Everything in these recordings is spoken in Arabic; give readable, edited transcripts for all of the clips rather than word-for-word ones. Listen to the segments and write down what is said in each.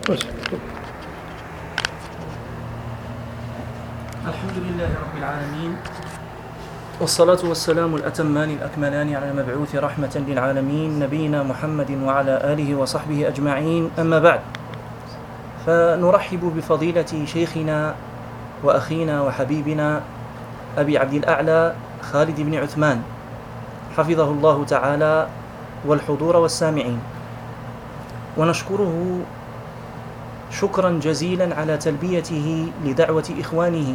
الحمد لله رب العالمين، والصلاة والسلام الأتمان الأكملان على المبعوث رحمة للعالمين نبينا محمد وعلى آله وصحبه أجمعين. أما بعد، فنرحب بفضيلة شيخنا وأخينا وحبيبنا أبي عبد الأعلى خالد بن عثمان حفظه الله تعالى والحضور والسامعين، ونشكره شكرا جزيلا على تلبيته لدعوة إخوانه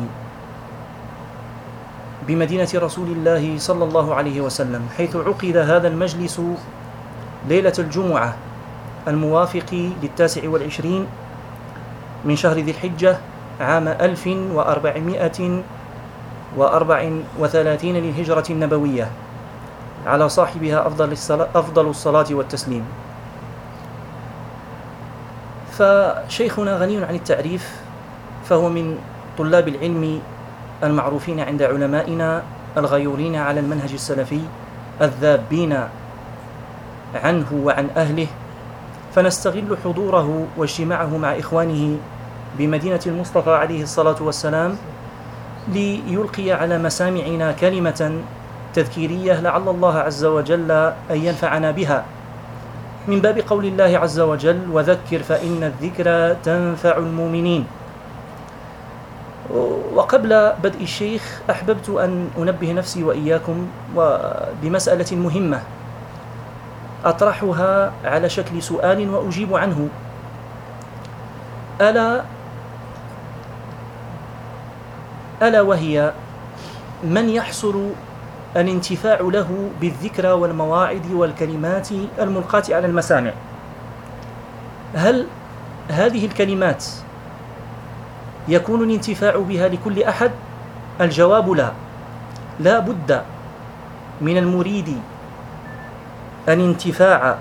بمدينة رسول الله صلى الله عليه وسلم، حيث عقد هذا المجلس ليلة الجمعة الموافق 29 من شهر ذي الحجة عام 1434 للهجرة النبوية، على صاحبها أفضل الصلاة والتسليم. فشيخنا غني عن التعريف، فهو من طلاب العلم المعروفين عند علمائنا الغيورين على المنهج السلفي الذابين عنه وعن أهله، فنستغل حضوره واجتماعه مع إخوانه بمدينة المصطفى عليه الصلاة والسلام ليلقي على مسامعنا كلمة تذكيرية لعل الله عز وجل أن ينفعنا بها، من باب قول الله عز وجل: وذكر فإن الذكرى تنفع المؤمنين. وقبل بدء الشيخ أحببت أن أنبه نفسي وإياكم بمسألة مهمة أطرحها على شكل سؤال وأجيب عنه، ألا وهي: من يحصل الانتفاع له بالذكرى والمواعظ والكلمات الملقاة على المسامع؟ هل هذه الكلمات يكون الانتفاع بها لكل أحد؟ الجواب لا. لا بد من المريد الانتفاع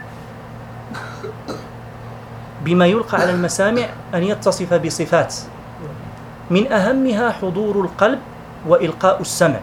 بما يلقى على المسامع أن يتصف بصفات، من أهمها حضور القلب وإلقاء السمع.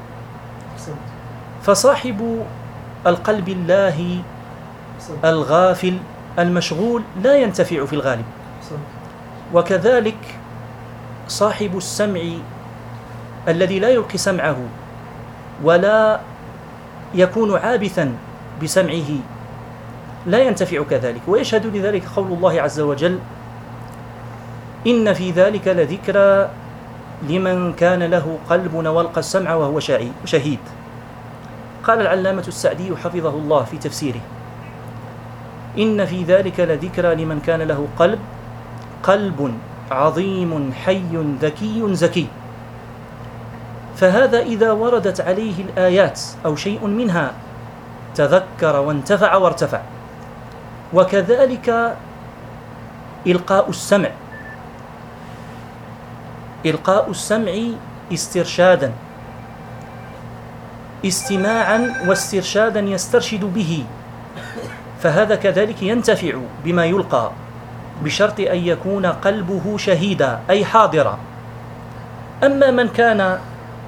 فصاحب القلب الله الغافل المشغول لا ينتفع في الغالب، وكذلك صاحب السمع الذي لا يلقي سمعه ولا يكون عابثا بسمعه لا ينتفع كذلك. ويشهد لذلك قول الله عز وجل: إن في ذلك لذكرى لمن كان له قلب والقى السمع وهو شهيد. قال العلامة السعدي حفظه الله في تفسيره: إن في ذلك لذكرى لمن كان له قلب عظيم حي ذكي زكي. فهذا إذا وردت عليه الآيات أو شيء منها تذكر وانتفع وارتفع. وكذلك إلقاء السمع استرشادا، استماعا واسترشادا يسترشد به، فهذا كذلك ينتفع بما يلقى، بشرط أن يكون قلبه شهيدا أي حاضرا. أما من كان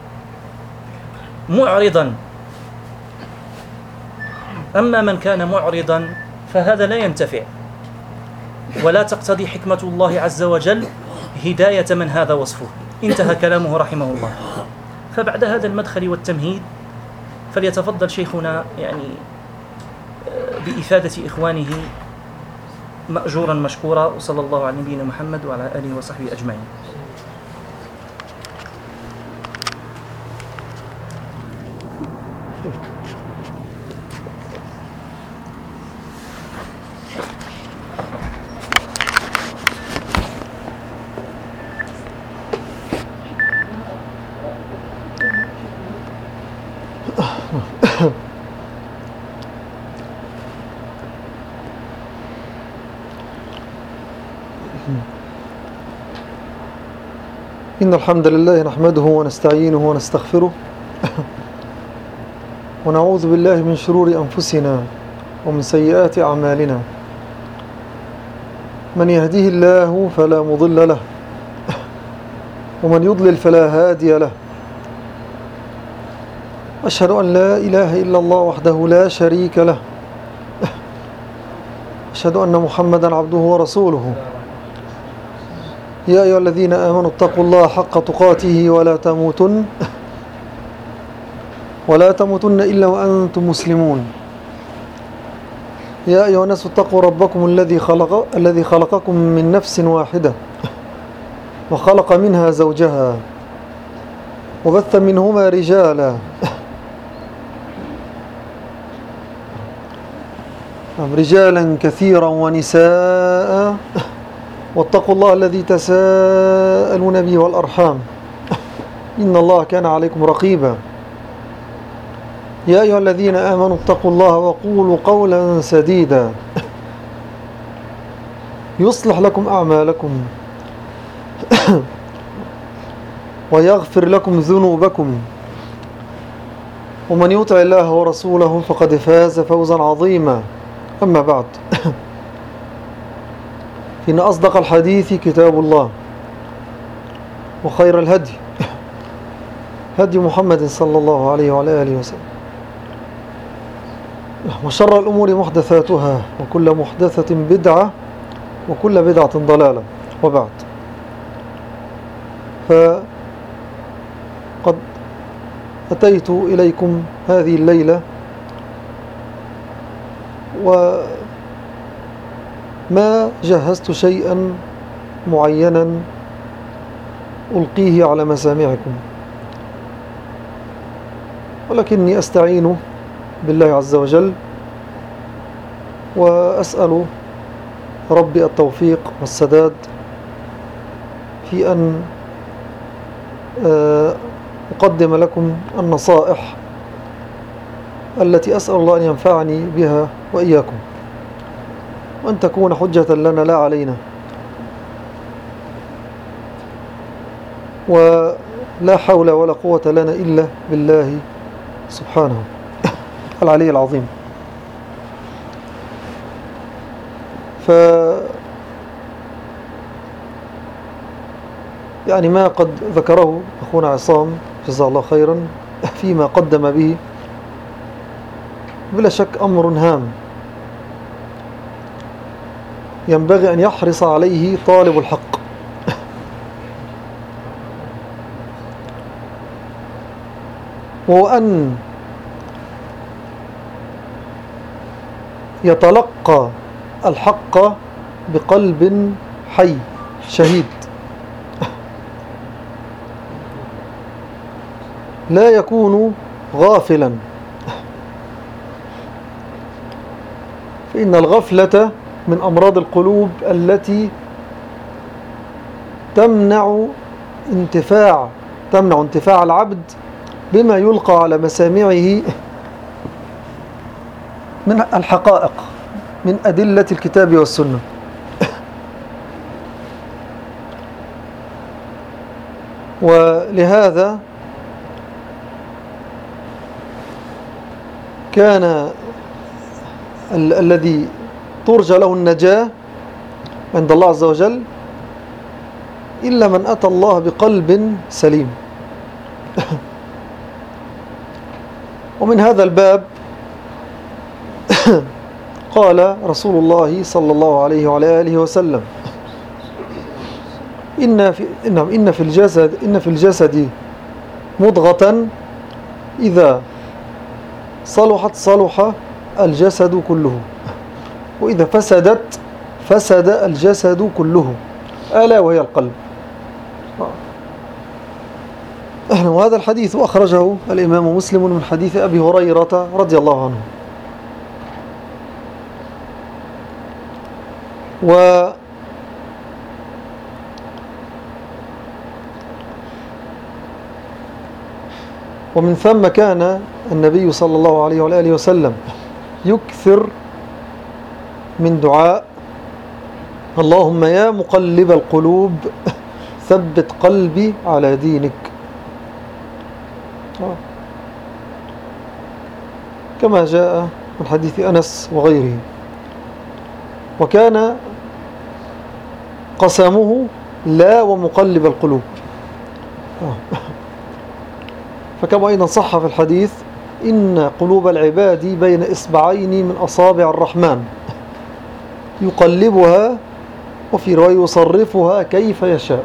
معرضا فهذا لا ينتفع، ولا تقتضي حكمة الله عز وجل هداية من هذا وصفه. انتهى كلامه رحمه الله. فبعد هذا المدخل والتمهيد فليتفضل شيخنا بإفادة إخوانه مأجورا مشكورا، وصلى الله على نبينا محمد وعلى آله وصحبه أجمعين. إن الحمد لله نحمده ونستعينه ونستغفره ونعوذ بالله من شرور أنفسنا ومن سيئات أعمالنا. من يهديه الله فلا مضل له ومن يضلل فلا هادي له. أشهد أن لا إله إلا الله وحده لا شريك له وأشهد أن محمدا عبده ورسوله. يا أيها الذين آمنوا اتقوا الله حق تقاته ولا تموتن إلا وأنتم مسلمون. يا أيها الناس اتقوا ربكم الذي خلقكم من نفس واحدة وخلق منها زوجها وبث منهما رجالا كثيرا ونساء، واتقوا الله الذي تساءلون به والأرحام إن الله كان عليكم رقيبا. يا أيها الذين آمنوا اتقوا الله وقولوا قولا سديدا يصلح لكم أعمالكم ويغفر لكم ذنوبكم، ومن يطع الله ورسوله فقد فاز فوزا عظيما. أما بعد، فإن أصدق الحديث كتاب الله، وخير الهدي هدي محمد صلى الله عليه وعلى آله وسلم، وشر الأمور محدثاتها، وكل محدثة بدعة، وكل بدعة ضلالة. وبعد، فقد أتيت إليكم هذه الليلة وما جهزت شيئا معينا ألقيه على مسامعكم، ولكني أستعين بالله عز وجل وأسأل ربي التوفيق والسداد في أن أقدم لكم النصائح التي أسأل الله أن ينفعني بها وإياكم، وأن تكون حجة لنا لا علينا، ولا حول ولا قوة لنا إلا بالله سبحانه العلي العظيم. يعني ما قد ذكره أخونا عصام جزاه الله خيرا فيما قدم به بلا شك أمر هام ينبغي أن يحرص عليه طالب الحق، وهو أن يتلقى الحق بقلب حي شهيد، لا يكون غافلا، فإن الغفلة من أمراض القلوب التي تمنع انتفاع العبد بما يلقى على مسامعه من الحقائق من أدلة الكتاب والسنة. ولهذا كان الذي ترجى له النجاة عند الله عز وجل إلا من أتى الله بقلب سليم. ومن هذا الباب قال رسول الله صلى الله عليه وعلى آله وسلم: إن في الجسد مضغة إذا صلحت صلح الجسد كله، وإذا فسدت فسد الجسد كله، ألا وهي القلب. وهذا الحديث أخرجه الإمام مسلم من حديث أبي هريرة رضي الله عنه. ومن ثم كان النبي صلى الله عليه وآله وسلم يكثر من دعاء: اللهم يا مقلب القلوب ثبت قلبي على دينك، كما جاء من حديث أنس وغيره. وكان قسمه لا ومقلب القلوب، فكما أيضا صح في الحديث: إن قلوب العباد بين إصبعين من أصابع الرحمن يقلبها، وفي رواية يصرفها كيف يشاء.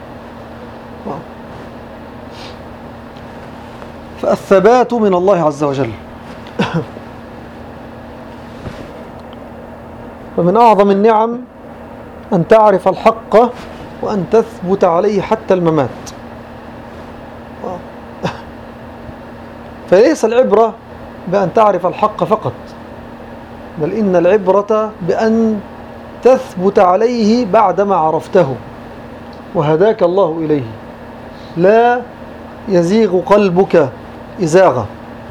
فالثبات من الله عز وجل. فمن أعظم النعم أن تعرف الحق وأن تثبت عليه حتى الممات. فليس العبرة بأن تعرف الحق فقط، بل إن العبرة بأن تثبت عليه بعدما عرفته وهداك الله إليه، لا يزيغ قلبك إزاغة،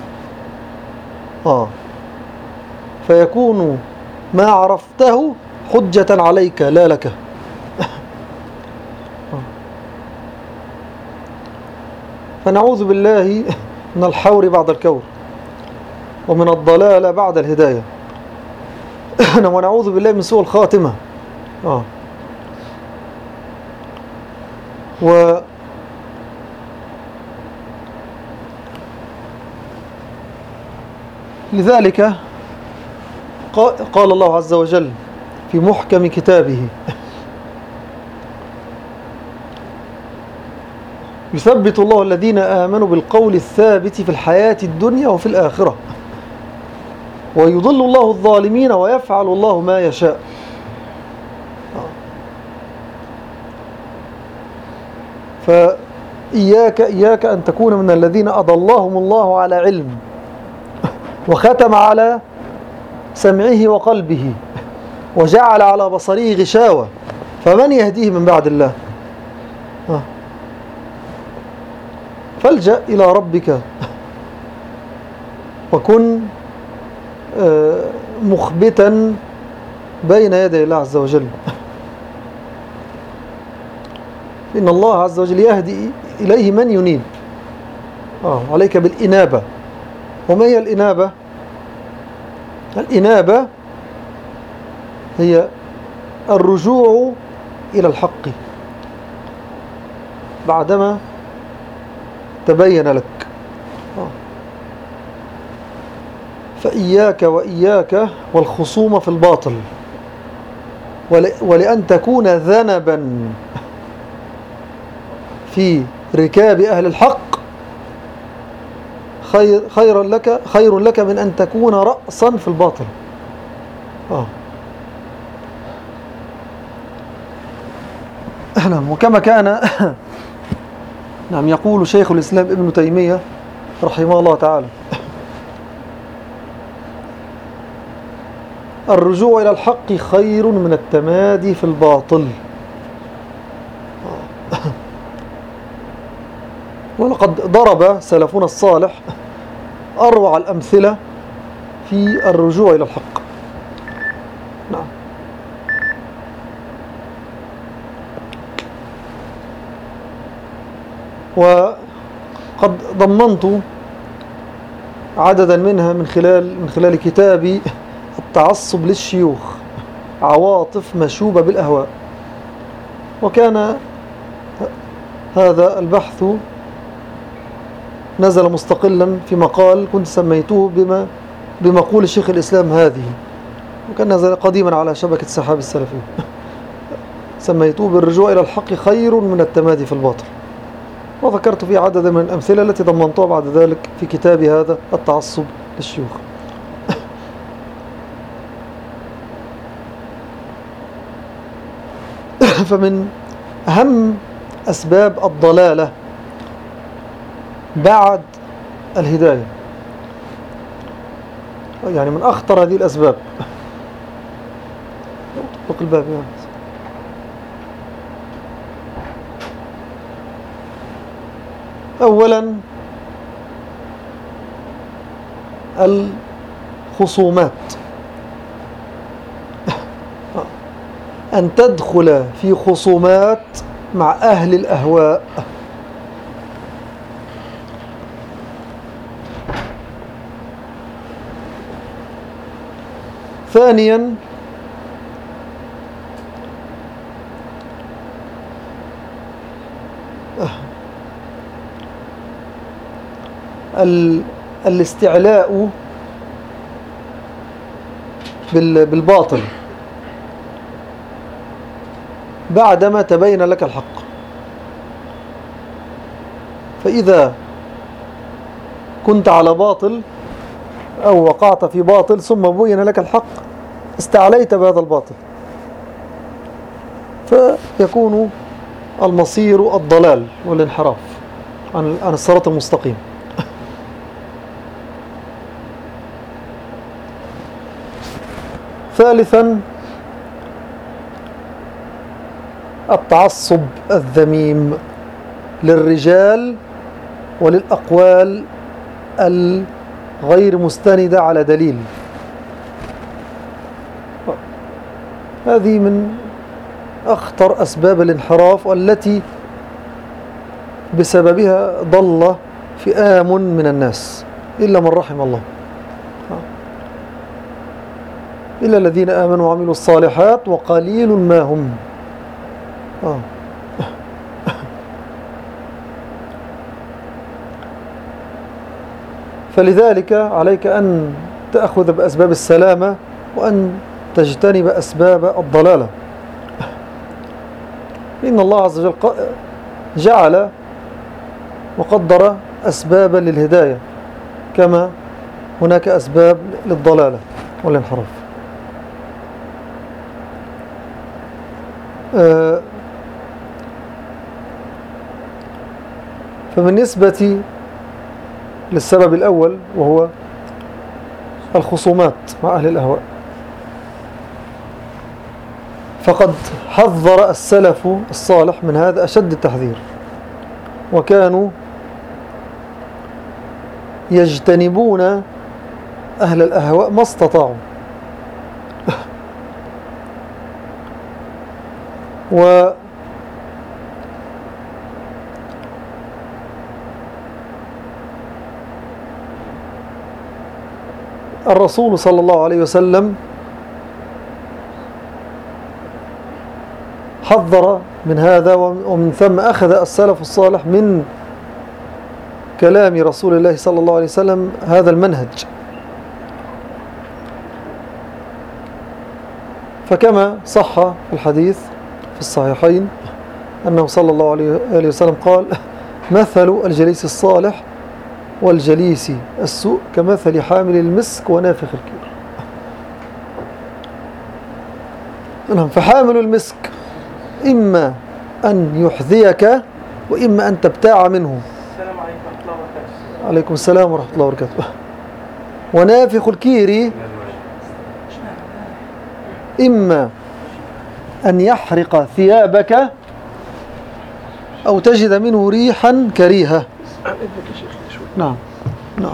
فيكون ما عرفته حجة عليك لا لك. فنعوذ بالله من الحور بعد الكور، ومن الضلال بعد الهداية، ونعوذ بالله من سوء الخاتمة. لذلك قال الله عز وجل في محكم كتابه: يثبت الله الذين آمنوا بالقول الثابت في الحياة الدنيا وفي الآخرة، ويضل الله الظالمين ويفعل الله ما يشاء. فإياك أن تكون من الذين أضلهم الله على علم وختم على سمعه وقلبه وجعل على بصره غشاوة، فمن يهديه من بعد الله؟ فالجأ إلى ربك وكن مخبتا بين يدي الله عز وجل، إن الله عز وجل يهدي إليه من ينيب. عليك بالإنابة. وما هي الإنابة؟ الإنابة هي الرجوع إلى الحق بعدما تبين لك. فإياك وإياك والخصوم في الباطل، ولأن تكون ذنبا في ركاب أهل الحق خير لك من أن تكون رأسا في الباطل. وكما كان يقول شيخ الإسلام ابن تيمية رحمه الله تعالى: الرجوع إلى الحق خير من التمادي في الباطل. ولقد ضرب سلفنا الصالح أروع الأمثلة في الرجوع إلى الحق. نعم. وقد ضمنت عددا منها من خلال كتابي التعصب للشيوخ، عواطف مشوبة بالأهواء. وكان هذا البحث نزل مستقلا في مقال كنت سميته بمقول شيخ الإسلام هذه، وكان نزل قديما على شبكة السحاب السلفية، سميته بالرجوع إلى الحق خير من التمادي في الباطل. وذكرت فيه عددا من الأمثلة التي ضمنتها بعد ذلك في كتابي هذا التعصب للشيوخ. فمن أهم أسباب الضلالة بعد الهداية، يعني من أخطر هذه الأسباب، اطلق الباب يعني. أولا الخصومات، أن تدخل في خصومات مع أهل الأهواء. ثانيا الاستعلاء بالباطل، بعدما تبين لك الحق. فإذا كنت على باطل أو وقعت في باطل ثم بين لك الحق استعليت بهذا الباطل، فيكون المصير الضلال والانحراف عن الصراط المستقيم. ثالثا التعصب الذميم للرجال وللأقوال الغير مستندة على دليل. هذه من أخطر أسباب الانحراف والتي بسببها ضل فئام من الناس إلا من رحم الله، إلا الذين آمنوا وعملوا الصالحات وقليل ما هم. فلذلك عليك أن تأخذ بأسباب السلامة وأن تجتنب أسباب الضلالة، إن الله عز وجل جعل وقدر أسبابا للهداية كما هناك أسباب للضلالة والانحراف. فبالنسبة للسبب الأول وهو الخصومات مع أهل الأهواء، فقد حذر السلف الصالح من هذا أشد التحذير، وكانوا يجتنبون أهل الأهواء ما استطاعوا. الرسول صلى الله عليه وسلم حذر من هذا، ومن ثم أخذ السلف الصالح من كلام رسول الله صلى الله عليه وسلم هذا المنهج. فكما صح في الحديث في الصحيحين أنه صلى الله عليه وسلم قال: مثل الجليس الصالح والجليس السوء كمثل حامل المسك ونافخ الكير. فحامل المسك إما أن يحذيك وإما أن تبتاع منه. السلام عليكم ورحمة الله وبركاته. عليكم السلام ورحمة الله وبركاته. ونافخ الكير إما أن يحرق ثيابك أو تجد منه ريحا كريهة. نعم نعم.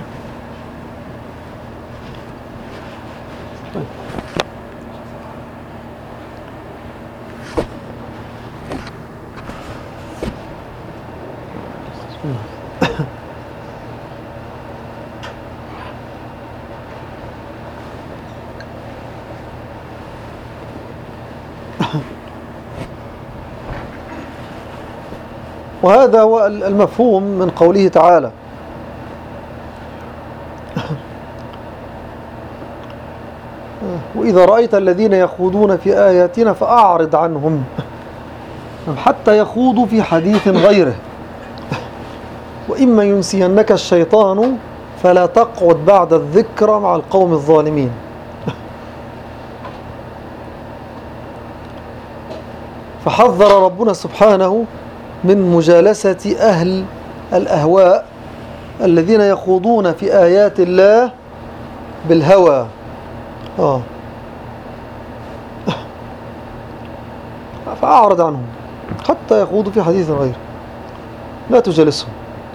وهذا هو المفهوم من قوله تعالى: وإذا رأيت الذين يخوضون في آياتنا فأعرض عنهم حتى يخوضوا في حديث غيره، وإما ينسينك الشيطان فلا تقعد بعد الذكرى مع القوم الظالمين. فحذر ربنا سبحانه من مجالسة أهل الأهواء الذين يخوضون في آيات الله بالهوى. فأعرض عنهم حتى يخوضوا في حديث غيره، لا تجالسهم.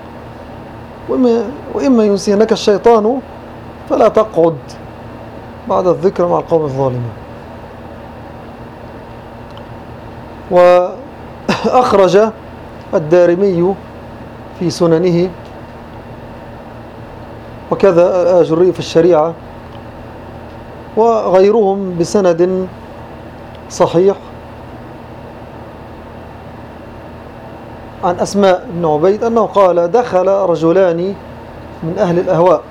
وإما ينسينك الشيطان فلا تقعد بعد الذكر مع القوم الظالمين. وأخرج الدارمي في سننه وكذا الآجري في الشريعة وغيرهم بسند صحيح عن أسماء بن عبيد أنه قال: دخل رجلان من أهل الأهواء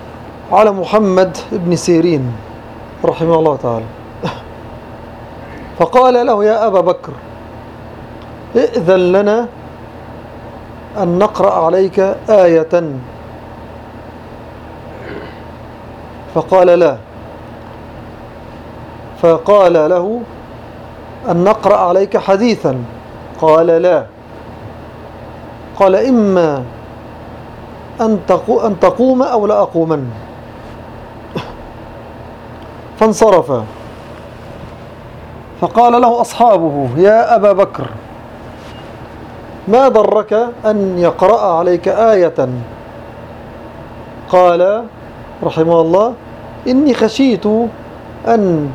على محمد بن سيرين رحمه الله تعالى، فقال له يا أبا بكر ائذن لنا أن نقرأ عليك آية. فقال لا. فقال له أن نقرأ عليك حديثا. قال لا. قال إما أن تقوم أو لا أقومن. فانصرف. فقال له أصحابه يا أبا بكر ما ضرك أن يقرأ عليك آية؟ قال رحمه الله إني خشيت أن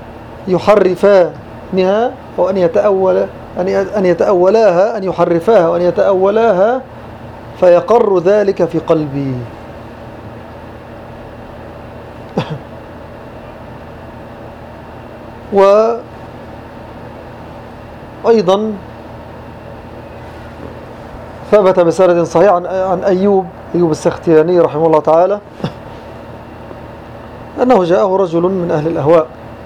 يحرفانها أو أن يتأولاها أن يحرفاها وأن يتأولاها فيقر ذلك في قلبي. وأيضا ثبت بسند صحيح عن أيوب السختياني رحمه الله تعالى أنه جاءه رجل من أهل الأهواء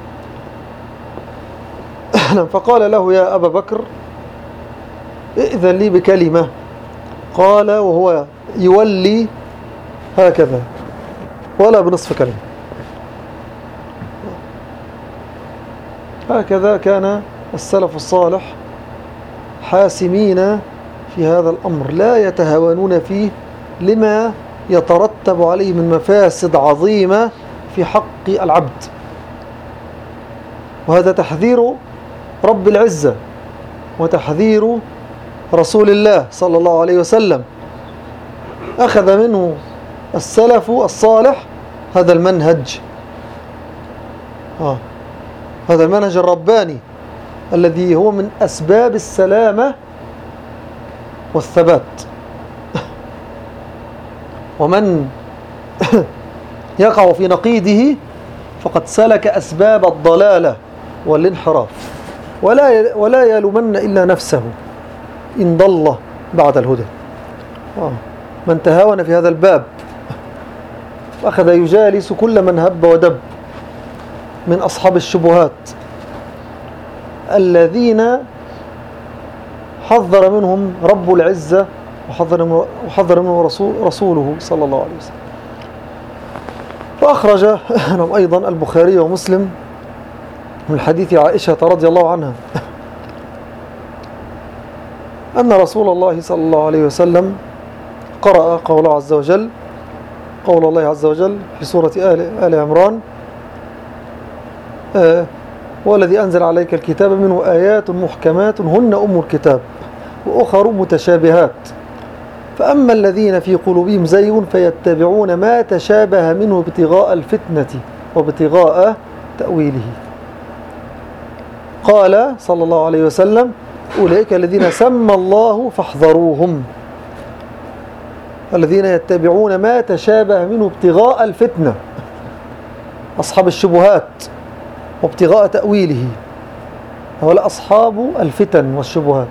فقال له يا أبا بكر ائذن لي بكلمة. قال وهو يولي هكذا ولا بنصف كلمة. هكذا كان السلف الصالح حاسمين في هذا الأمر، لا يتهاونون فيه لما يترتب عليه من مفاسد عظيمة في حق العبد. وهذا تحذير رب العزة وتحذير رسول الله صلى الله عليه وسلم، أخذ منه السلف الصالح هذا المنهج، هذا المنهج الرباني الذي هو من أسباب السلامة والثبات. ومن يقع في نقيضه فقد سلك أسباب الضلالة والانحراف، ولا يلومن إلا نفسه إن ضل بعد الهدى. من تهاون في هذا الباب وأخذ يجالس كل من هب ودب من أصحاب الشبهات الذين حذر منهم رب العزة وحذر منهم رسوله صلى الله عليه وسلم. فأخرج أيضا البخاري ومسلم من حديث عائشة رضي الله عنها أن رسول الله صلى الله عليه وسلم قرأ قول الله عز وجل في سورة آل عمران والذي أنزل عليك الكتاب منه آيات محكمات هن أم الكتاب وأخر متشابهات فأما الذين في قلوبهم زيغ فيتبعون ما تشابه منه ابتغاء الفتنة وابتغاء تأويله. قال صلى الله عليه وسلم أولئك الذين سمى الله فاحذروهم، الذين يتبعون ما تشابه منه ابتغاء الفتنة، أصحاب الشبهات وابتغاء تأويله، هؤلاء أصحاب الفتن والشبهات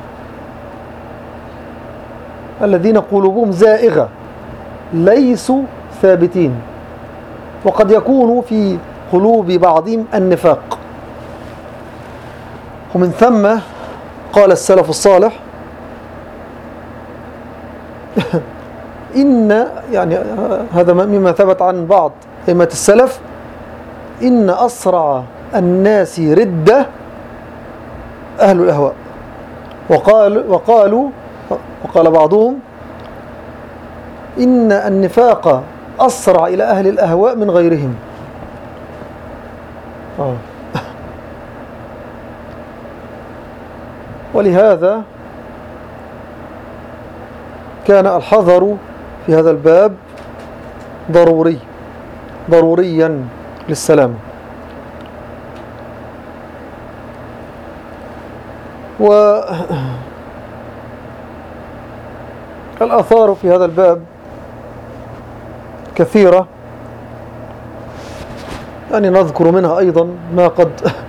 الذين قلوبهم زائغة ليسوا ثابتين، وقد يكون في قلوب بعضهم النفاق. ومن ثم قال السلف الصالح إن يعني هذا مما ثبت عن بعض أئمة السلف إن أسرع الناس ردة أهل الأهواء. وقال بعضهم إن النفاق أسرع إلى أهل الأهواء من غيرهم. ولهذا كان الحذر في هذا الباب ضروريا للسلام. والآثار في هذا الباب كثيرة، يعني نذكر منها أيضا ما قد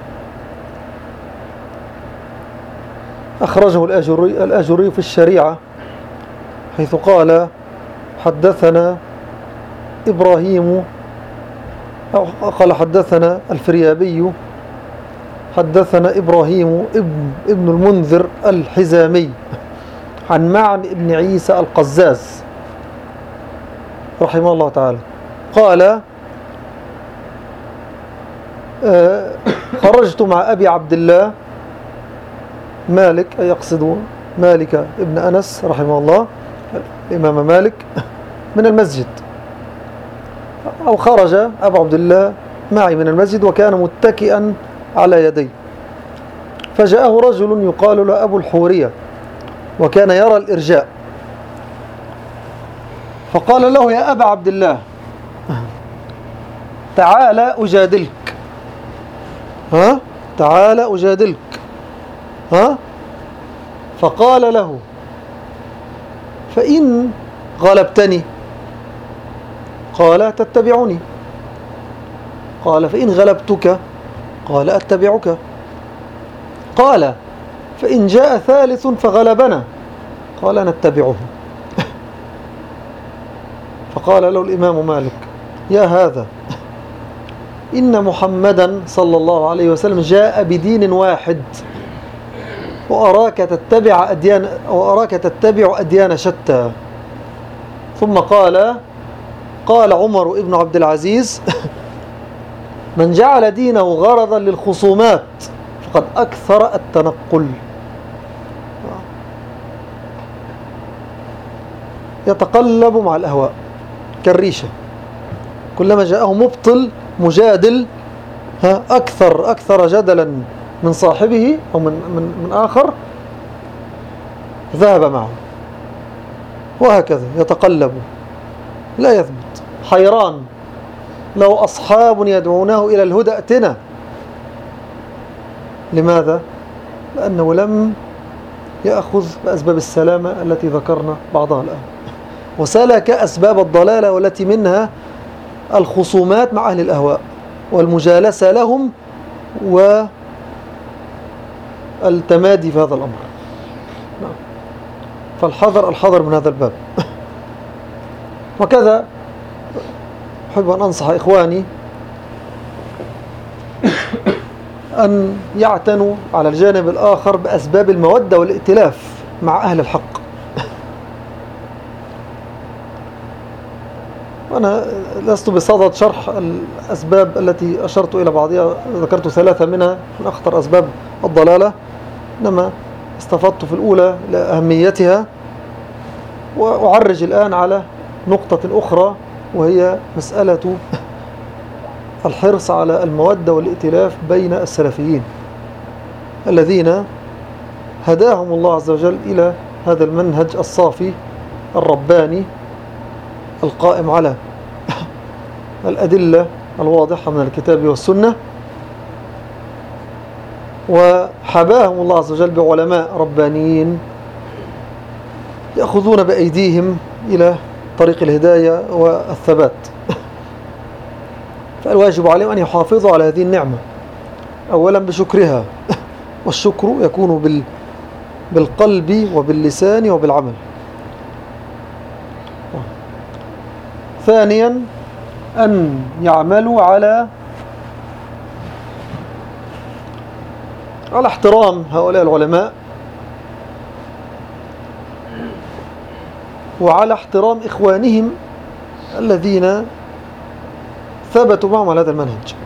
أخرجه الآجري في الشريعة، حيث قال حدثنا إبراهيم، أو قال حدثنا الفريابي حدثنا إبراهيم ابن المنذر الحزامي عن معن ابن عيسى القزاز رحمه الله تعالى قال خرجت مع أبي عبد الله مالك، أي يقصد مالك ابن أنس رحمه الله الإمام مالك، من المسجد، أو خرج أبو عبد الله معي من المسجد وكان متكئا على يدي، فجاءه رجل يقال له أبو الحورية وكان يرى الإرجاء، فقال له: يا أبا عبد الله تعال أجادلك، تعال أجادلك. فقال له: فإن غلبتني؟ قال: تتبعني. قال: فإن غلبتك؟ قال: أتبعك. قال: فإن جاء ثالث فغلبنا؟ قال: نتبعه. فقال له الإمام مالك: يا هذا، إن محمدا صلى الله عليه وسلم جاء بدين واحد وأراك تتبع أديان شتى. ثم قال عمر ابن عبد العزيز: من جعل دينه غرضا للخصومات فقد أكثر التنقل. يتقلب مع الأهواء كالريشة، كلما جاءه مبطل مجادل أكثر جدلا من صاحبه أو من آخر ذهب معه، وهكذا يتقلب لا يثبت، حيران. لو أصحاب يدعونه إلى الهدى ائتنا. لماذا؟ لأنه لم يأخذ بأسباب السلامة التي ذكرنا بعضها الآن، وسلك أسباب الضلالة والتي منها الخصومات مع أهل الأهواء والمجالسة لهم والتمادي في هذا الأمر. فالحذر من هذا الباب. وكذا أحب أن أنصح إخواني أن يعتنوا على الجانب الآخر بأسباب المودة والائتلاف مع أهل الحق. وأنا لست بصدد شرح الأسباب التي أشرت إلى بعضها، ذكرت 3 منها من أخطر أسباب الضلالة، إنما استفدت في الأولى لأهميتها، وأعرج الآن على نقطة أخرى، وهي مسألة الحرص على المودة والائتلاف بين السلفيين الذين هداهم الله عز وجل إلى هذا المنهج الصافي الرباني القائم على الأدلة الواضحة من الكتاب والسنة، وحباهم الله عز وجل بعلماء ربانيين يأخذون بأيديهم إلى طريق الهداية والثبات. فالواجب عليهم أن يحافظوا على هذه النعمة، أولا بشكرها، والشكر يكون بالقلب وباللسان وبالعمل. ثانيا أن يعملوا على احترام هؤلاء العلماء، وعلى احترام إخوانهم الذين ثبتوا معهم على هذا المنهج.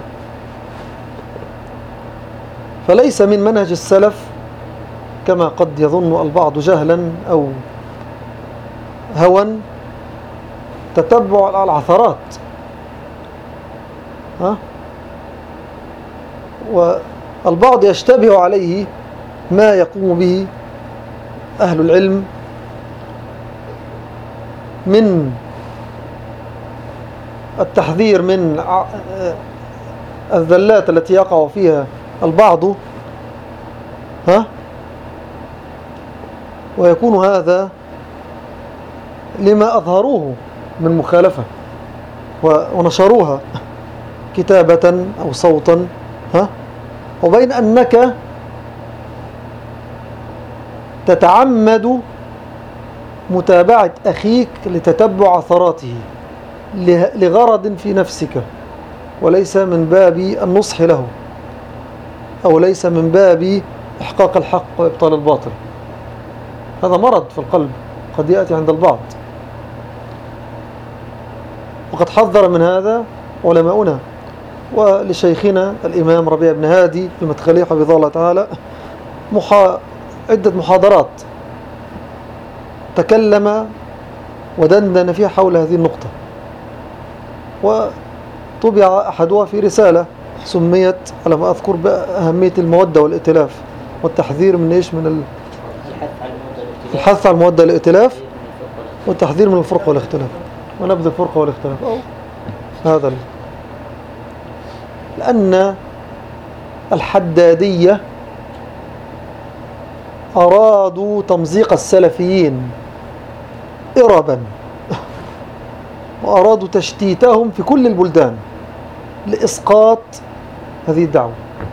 فليس من منهج السلف كما قد يظن البعض جهلا أو هوى تتبع العثرات، والبعض يشتبه عليه ما يقوم به أهل العلم من التحذير من الذلات التي يقع فيها البعض، ويكون هذا لما أظهروه من مخالفة ونشروها كتابة أو صوتا، وبين أنك تتعمد متابعة أخيك لتتبع عثراته لغرض في نفسك وليس من باب النصح له. أو ليس من باب إحقاق الحق وإبطال الباطل. هذا مرض في القلب قد يأتي عند البعض، وقد حذر من هذا علماؤنا. ولشيخنا الإمام ربيع بن هادي في المدخلية حفظه الله تعالى عدة محاضرات تكلم ودندن فيها حول هذه النقطة، وطبع أحدها في رسالة سميت على ما أذكر بأهمية المودة والائتلاف، والتحذير من إيش؟ من الحث على المودة والائتلاف، والتحذير من الفرقة والاختلاف، ونبذ الفرقة والاختلاف. هذا لأن الحدادية أرادوا تمزيق السلفيين إربا، وأرادوا تشتيتهم في كل البلدان لإسقاط هذه الدعوة،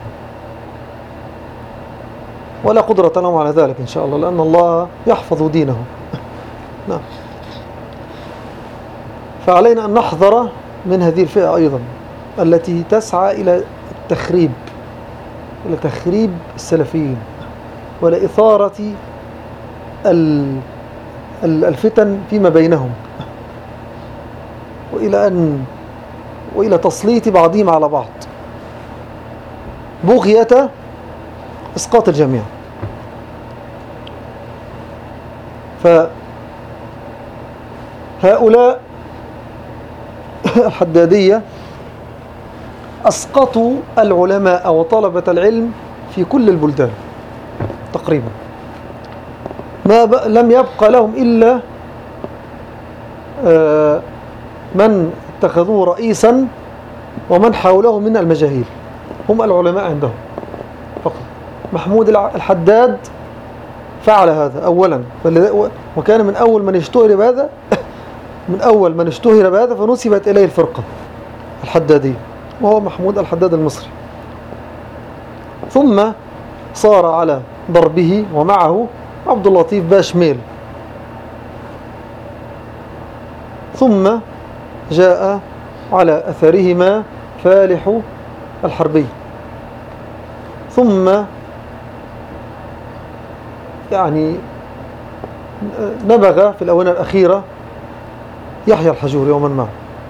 ولا قدرة لهم على ذلك إن شاء الله، لأن الله يحفظ دينه. نعم. فعلينا أن نحذر من هذه الفئة أيضا التي تسعى إلى التخريب، إلى تخريب السلفيين ولإثارة الفتن فيما بينهم، وإلى تسليط بعضهم على بعض بغية إسقاط الجميع. فهؤلاء الحدادية أسقطوا العلماء وطلبة العلم في كل البلدان تقريبا، لم يبقى لهم إلا من اتخذوه رئيسا ومن حوله من المجاهيل، هم العلماء عندهم فقط. محمود الحداد فعل هذا أولا، وكان من أول من اشتهر بهذا من أول من اشتهر بهذا فنسبت إليه الفرقة الحدادية، وهو محمود الحداد المصري. ثم صار على ضربه ومعه عبد اللطيف باشميل، ثم جاء على أثرهما فالح الحربي، ثم يعني نبغ في الآونة الأخيرة يحيى الحجوري ومن معه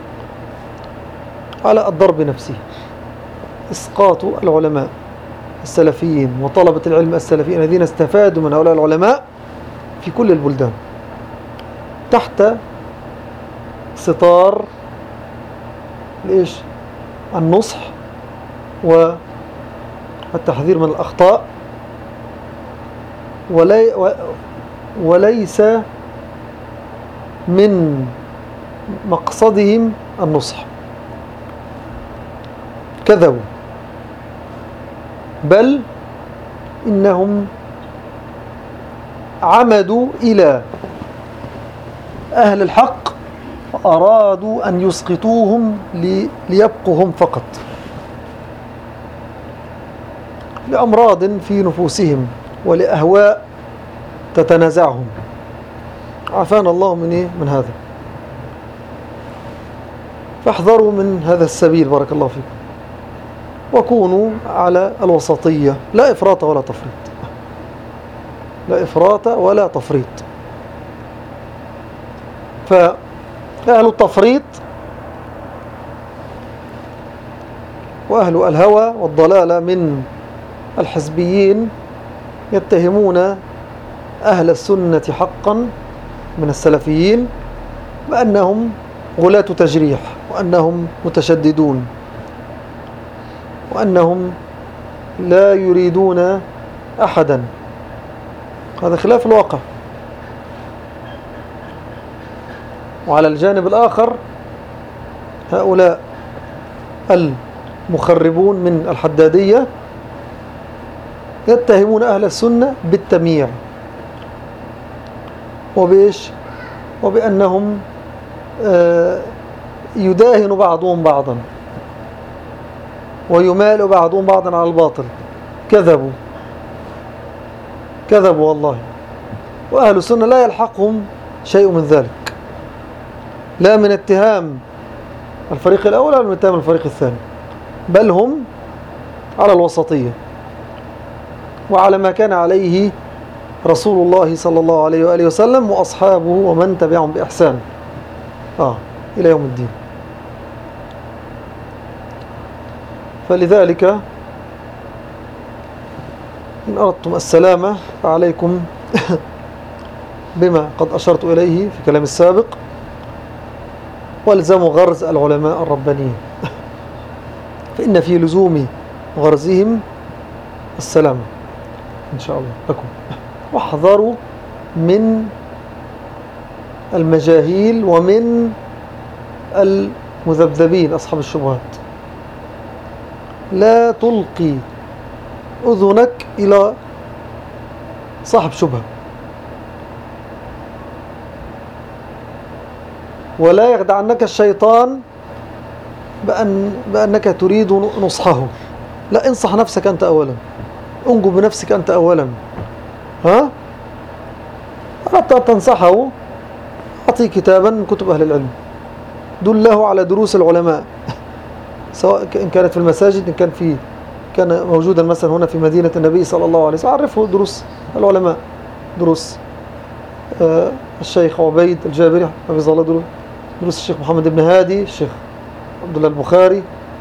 على الضرب نفسه، إسقاط العلماء السلفيين وطلبة العلم السلفيين الذين استفادوا من هؤلاء العلماء في كل البلدان تحت ستار النصح والتحذير من الأخطاء، وليس من مقصدهم النصح. كذبوا، بل إنهم عمدوا إلى أهل الحق وأرادوا أن يسقطوهم ليبقوا هم فقط، لأمراض في نفوسهم ولأهواء تتنازعهم. عافانا الله من هذا. فاحذروا من هذا السبيل، بارك الله فيكم، وكونوا على الوسطية، لا إفراط ولا تفريط، لا إفراط ولا تفريط. فأهل التفريط وأهل الهوى والضلالة من الحزبيين يتهمون أهل السنة حقا من السلفيين بأنهم غلاة تجريح، وأنهم متشددون، وأنهم لا يريدون أحدا. هذا خلاف الواقع. وعلى الجانب الآخر هؤلاء المخربون من الحدادية يتهمون أهل السنة بالتمييع وبأنهم يداهن بعضهم بعضا ويمال بعضهم بعضا على الباطل. كذبوا والله. وأهل السنة لا يلحقهم شيء من ذلك، لا من اتهام الفريق الأول ولا من اتهام الفريق الثاني، بل هم على الوسطية. وعلى ما كان عليه رسول الله صلى الله عليه وآله وسلم وأصحابه ومن تبعهم بإحسان إلى يوم الدين. فلذلك إن أردتم السلامة فعليكم بما قد أشرت إليه في كلام السابق، والزموا غرز العلماء الربانيين، فإن في لزوم غرزهم السلامة إن شاء الله لكم. واحذروا من المجاهيل ومن المذبذبين أصحاب الشبهات. لا تلقي أذنك إلى صاحب شبهة، ولا يخدعنك الشيطان بأنك تريد نصحه. لا، انصح نفسك أنت أولا، انجو بنفسك أنت أولا. أردت أن تنصحه، أعطيه كتابا من كتب أهل العلم، دله على دروس العلماء، سواء إن كانت في المساجد، إن كان موجودا مثلا هنا في مدينة النبي صلى الله عليه وسلم، عرفه دروس العلماء، دروس الشيخ عبيد الجابري حفظه الله، دروس الشيخ محمد بن هادي، الشيخ عبد الله البخاري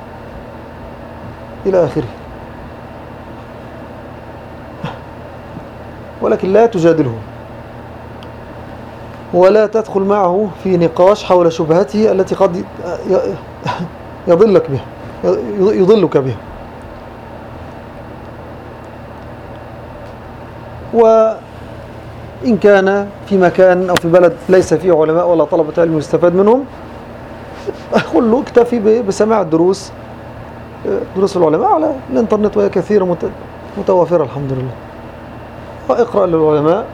إلى آخره. ولكن لا تجادله، ولا تدخل معه في نقاش حول شبهته التي قد يضلك بها. وإن كان في مكان أو في بلد ليس فيه علماء ولا طلبة علم يستفاد منهم، قل له اكتفي بسماع دروس العلماء على الانترنت، وهي كثيرة متوافرة الحمد لله. واقرأ للعلماء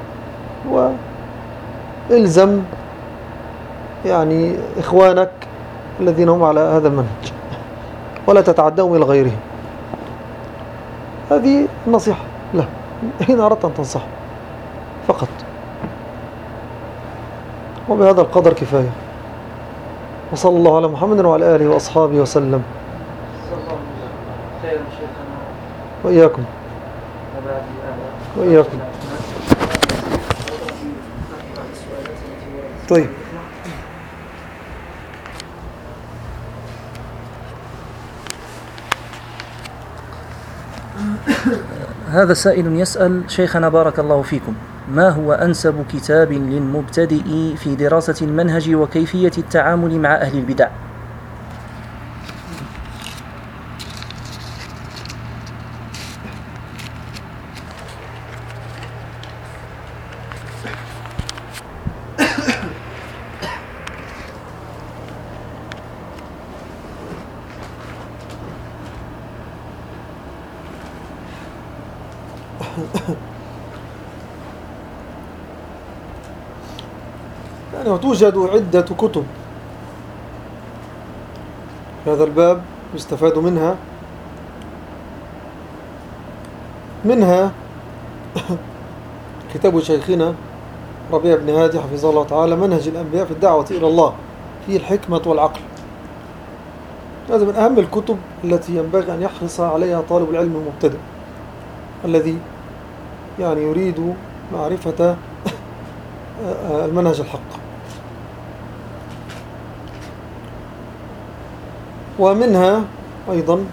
والزم يعني إخوانك الذين هم على هذا المنهج، ولا تتعدهم إلى غيرهم. هذه النصيحة له حين أردت أن تنصح فقط، وبهذا القدر كفاية. وصلى الله على محمد وعلى آله وأصحابه وسلم. وإياكم وإياكم. طيب، هذا سائل يسأل: شيخنا بارك الله فيكم، ما هو أنسب كتاب للمبتدئ في دراسة المنهج وكيفية التعامل مع أهل البدع؟ يعني وتوجد عدة كتب في هذا الباب يستفاد منها كتاب شيخنا ربيع بن هادي حفظه الله تعالى، منهج الأنبياء في الدعوة إلى الله، فيه الحكمة والعقل. هذا من أهم الكتب التي ينبغي أن يحرص عليها طالب العلم المبتدئ الذي يعني يريد معرفة المنهج الحق. ومنها أيضا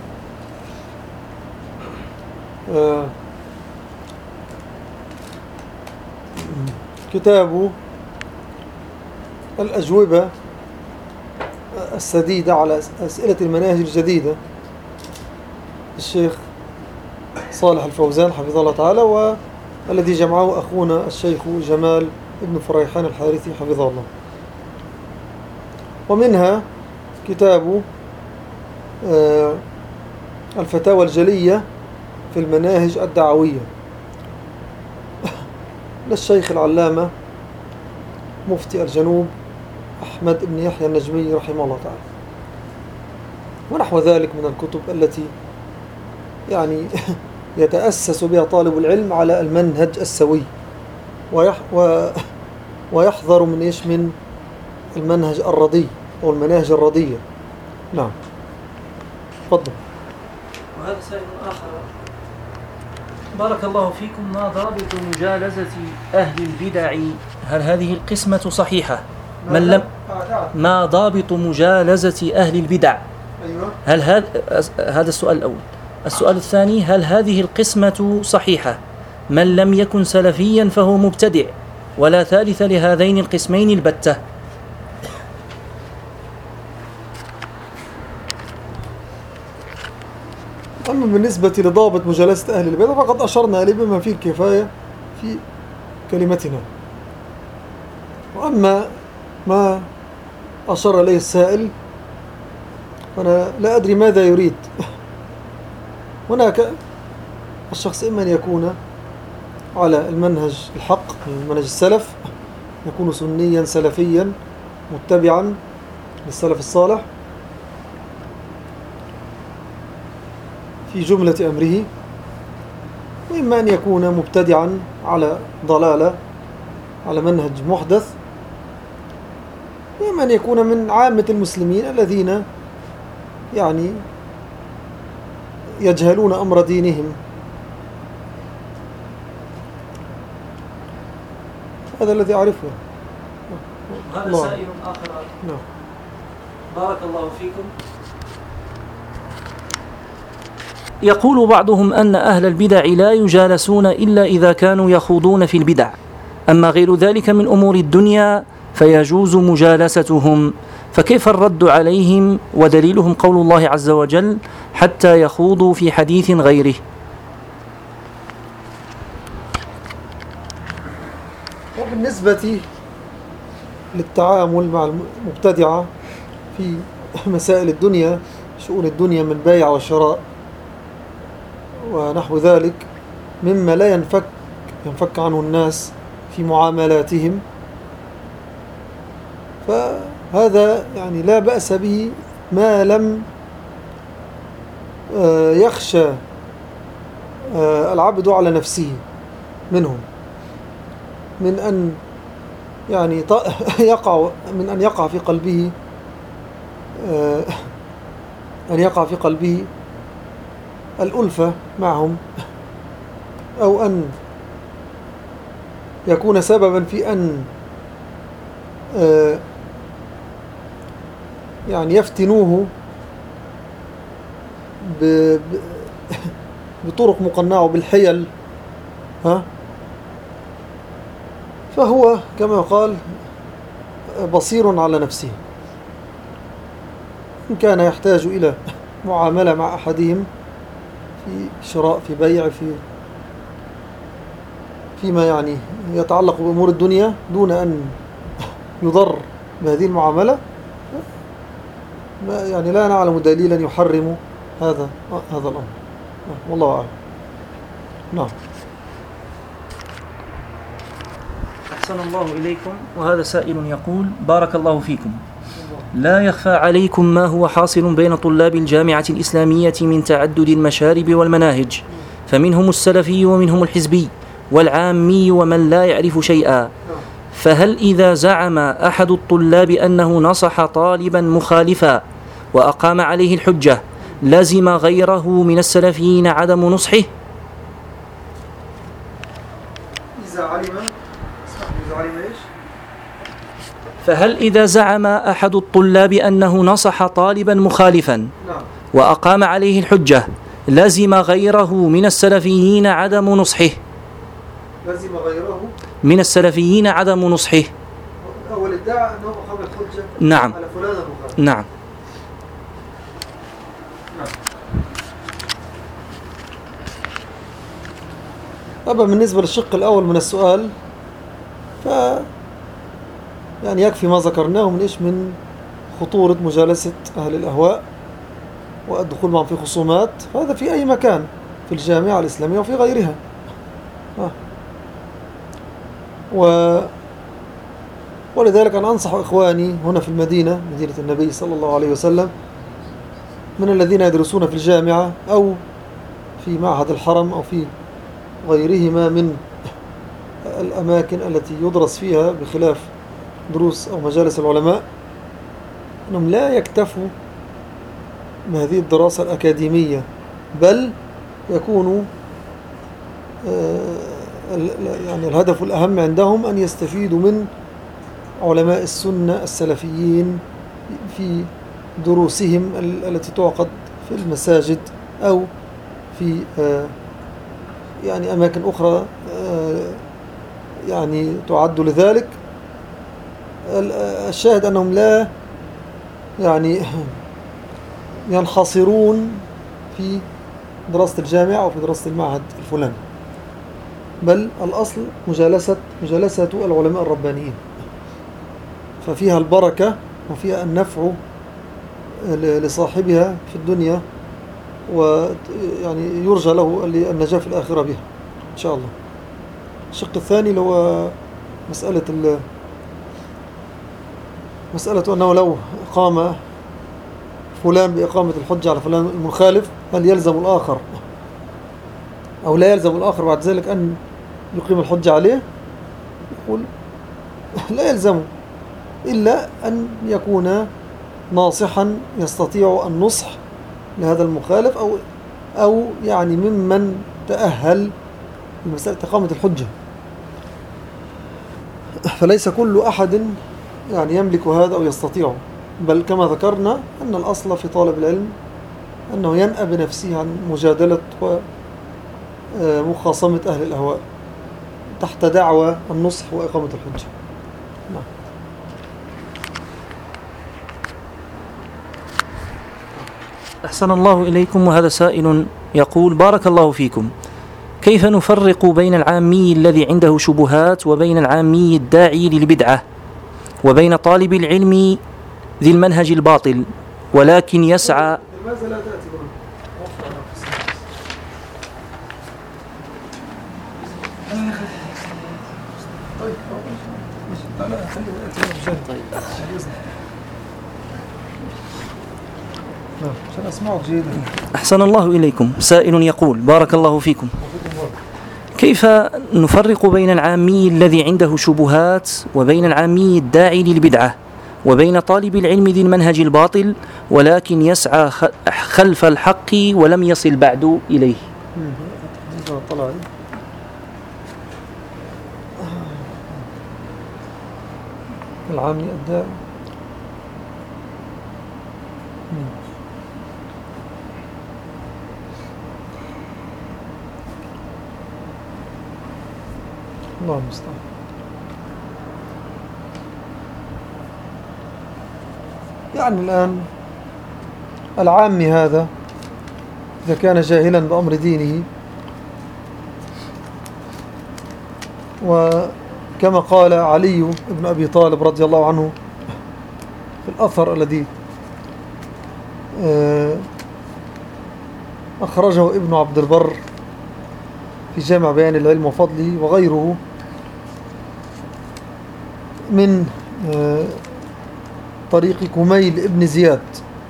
كتاب الأجوبة السديدة على أسئلة المناهج الجديدة الشيخ صالح الفوزان حفظه الله تعالى، والذي جمعه أخونا الشيخ جمال ابن فريحان الحارثي حفظه الله. ومنها كتاب الفتاوى الجلية في المناهج الدعوية للشيخ العلامة مفتي الجنوب أحمد بن يحيى النجمي رحمه الله تعالى، ونحو ذلك من الكتب التي يعني يتأسس بها طالب العلم على المنهج السوي، ويحذر من المنهج الردي أو المناهج الردية. نعم، تفضل. وهذا سائل آخر بارك الله فيكم. ما ضابط مجالسة أهل البدع؟ هل هذه القسمة صحيحة؟ ما ضابط مجالسة أهل البدع؟ أيوة. هل هذا السؤال الأول. السؤال الثاني: هل هذه القسمة صحيحة؟ من لم يكن سلفيا فهو مبتدع، ولا ثالث لهذين القسمين البتة. أما بالنسبة لضابط مجالسة أهل البدع فقد أشرنا إليه بما فيه الكفاية في كلمتنا. وأما ما أشار إليه السائل فأنا لا أدري ماذا يريد. هناك الشخص إما أن يكون على المنهج الحق، المنهج السلف، يكون سنيا سلفيا متبعا للسلف الصالح في جملة أمره، وإما أن يكون مبتدعا على ضلالة على منهج محدث، وإما أن يكون من عامة المسلمين الذين يعني يجهلون أمر دينهم. هذا الذي أعرفه. هذا سائل آخر. نعم. بارك الله فيكم. يقول بعضهم أن أهل البدع لا يجالسون إلا إذا كانوا يخوضون في البدع، أما غير ذلك من أمور الدنيا فيجوز مجالستهم، فكيف الرد عليهم؟ ودليلهم قول الله عز وجل: حتى يخوضوا في حديث غيره. وبالنسبة للتعامل مع المبتدعة في مسائل الدنيا، شؤون الدنيا من بيع وشراء ونحو ذلك مما لا ينفك عنه الناس في معاملاتهم، فهذا يعني لا بأس به ما لم يخشى العبد على نفسه منهم، من أن يعني يقع في قلبه الألفة معهم، أو أن يكون سببا في أن يعني يفتنوه بطرق مقنعة بالحيل، فهو كما يقال بصير على نفسه. إن كان يحتاج إلى معاملة مع أحدهم في شراء، في بيع، فيما يعني يتعلق بأمور الدنيا دون أن يضر بهذه المعاملة، يعني لا نعلم دليلا يحرم هذا الأمر، والله أعلم. نعم. أحسن الله إليكم. وهذا سائل يقول: بارك الله فيكم، لا يخفى عليكم ما هو حاصل بين طلاب الجامعة الإسلامية من تعدد المشارب والمناهج، فمنهم السلفي ومنهم الحزبي والعامي ومن لا يعرف شيئا، فهل إذا زعم أحد الطلاب أنه نصح طالبا مخالفا وأقام عليه الحجة لزم غيره من السلفيين عدم نصحه؟ فهل إذا زعم أحد الطلاب أنه نصح طالبا مخالفا وأقام عليه الحجة لزم غيره من السلفيين عدم نصحه؟ لزم غيره من السلفيين عدم نصحه. أول ادعى أنه أقام الحجة نعم. على فلان المخالف. نعم. أما بالنسبة للشق الأول من السؤال يعني يكفي ما ذكرناه من خطورة مجالسة أهل الأهواء والدخول معهم في خصومات، فهذا في أي مكان في الجامعة الإسلامية وفي غيرها. ولذلك أنا أنصح إخواني هنا في مدينة النبي صلى الله عليه وسلم من الذين يدرسون في الجامعة أو في معهد الحرم أو في غيرهما من الأماكن التي يدرس فيها بخلاف دروس أو مجالس العلماء، أنهم لا يكتفوا بهذه الدراسة الأكاديمية، بل يكونوا يعني الهدف الأهم عندهم أن يستفيدوا من علماء السنة السلفيين في دروسهم التي تعقد في المساجد أو في يعني أماكن أخرى يعني تعد لذلك. الشاهد أنهم لا يعني ينحصرون في دراسة الجامعة أو في دراسة المعهد الفلاني، بل الأصل مجالسة العلماء الربانيين، ففيها البركة وفيها النفع لصاحبها في الدنيا، ويعني يرجى له النجاة في الآخرة بها إن شاء الله. الشق الثاني اللي هو مسألة أنه لو قام فلان بإقامة الحجة على فلان المخالف هل يلزم الآخر أو لا يلزم الآخر بعد ذلك أن يقيم الحجة عليه؟ يقول لا يلزمه، إلا أن يكون ناصحا يستطيع النصح لهذا المخالف أو يعني ممن تأهل لمسألة إقامة الحجة. فليس كل أحد يعني يملك هذا أو يستطيعه، بل كما ذكرنا أن الأصل في طالب العلم أنه ينأى بنفسه عن مجادلة ومخاصمة أهل الأهواء تحت دعوى النصح وإقامة الحجة. نعم. أحسن الله إليكم. وهذا سائل يقول: بارك الله فيكم، كيف نفرق بين العامي الذي عنده شبهات وبين العامي الداعي للبدعة وبين طالب العلم ذي المنهج الباطل ولكن يسعى؟ لماذا لا تأتي أحسن الله إليكم. سائل يقول: بارك الله فيكم، كيف نفرق بين العامي الذي عنده شبهات وبين العامي الداعي للبدعة وبين طالب العلم ذي المنهج الباطل ولكن يسعى خلف الحق ولم يصل بعد إليه؟ العامي الداعي الله المستعان. يعني الآن العامي هذا إذا كان جاهلا بأمر دينه، وكما قال علي بن أبي طالب رضي الله عنه في الأثر الذي أخرجه ابن عبد البر في جامع بيان العلم وفضله وغيره من طريق كميل ابن زياد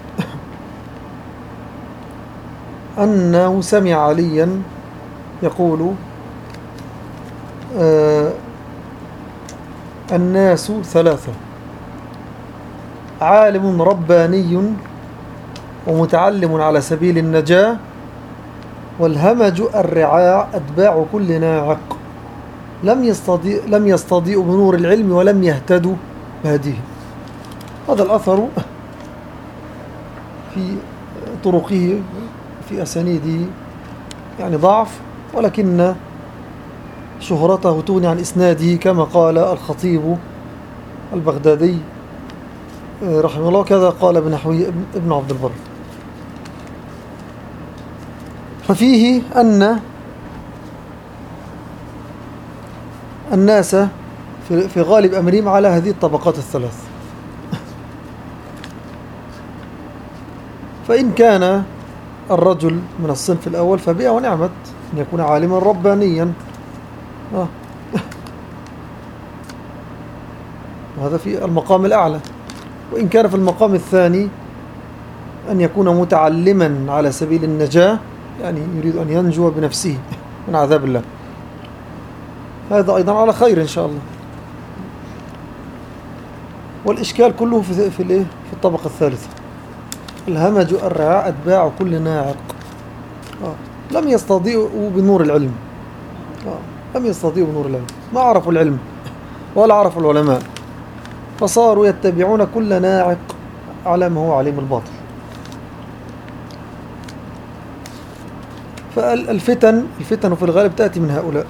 أنه سمع عليا يقول: الناس ثلاثة: عالم رباني ومتعلم على سبيل النجاة، والهمج الرعاع أتباع كل ناعق لم يستضيئوا بنور العلم ولم يهتدوا بهديه. هذا الأثر في طرقه في أسانيده يعني ضعف، ولكن شهرته تغني عن إسناده كما قال الخطيب البغدادي رحمه الله، كذا قال بنحوه ابن عبد البر. ففيه أن الناس في غالب أمرهم على هذه الطبقات الثلاث، فإن كان الرجل من الصنف الأول فبئ ونعمت، أن يكون عالما ربانيا، وهذا في المقام الأعلى. وإن كان في المقام الثاني أن يكون متعلما على سبيل النجاة، يعني يريد أن ينجو بنفسه من عذاب الله، هذا أيضا على خير إن شاء الله. والإشكال كله في الطبقة الثالثة: الهمج الرعاع أتباع كل ناعق لم يستضيئوا بنور العلم. لم يستطيعوا نور العلم، ما عرفوا العلم ولا عرفوا العلماء، فصاروا يتبعون كل ناعق على ما هو عليه من الباطل. فالفتن في الغالب تأتي من هؤلاء.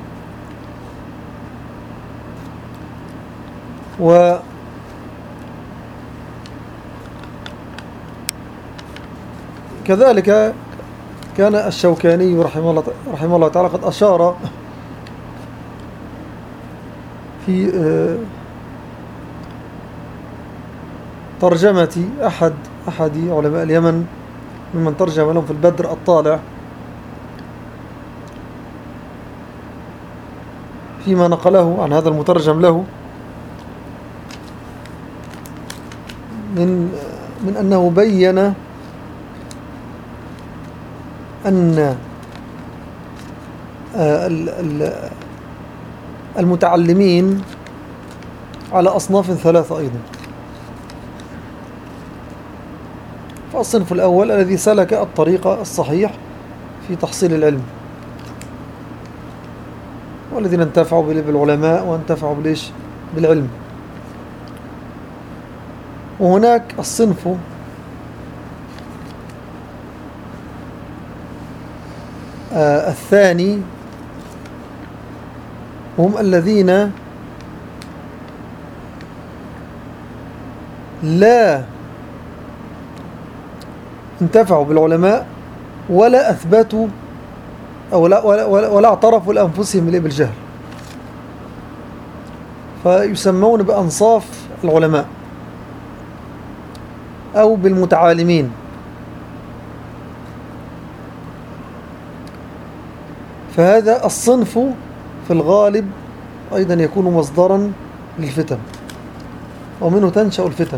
وكذلك كان الشوكاني رحمه الله تعالى قد أشار في ترجمة أحد علماء اليمن ممن ترجم لهم في البدر الطالع، فيما نقله عن هذا المترجم له من أنه بين أن المتعلمين على أصناف ثلاثة أيضا. فالصنف الأول الذي سلك الطريق الصحيح في تحصيل العلم، والذين انتفعوا بالعلماء وانتفعوا بالعلم. وهناك الصنف الثاني، هم الذين لا انتفعوا بالعلماء ولا أثبتوا أو ولا اعترفوا لأنفسهم بالجهل، فيسمون بأنصاف العلماء أو بالمتعالمين. فهذا الصنف في الغالب أيضا يكون مصدرا للفتن، ومنه تنشأ الفتن.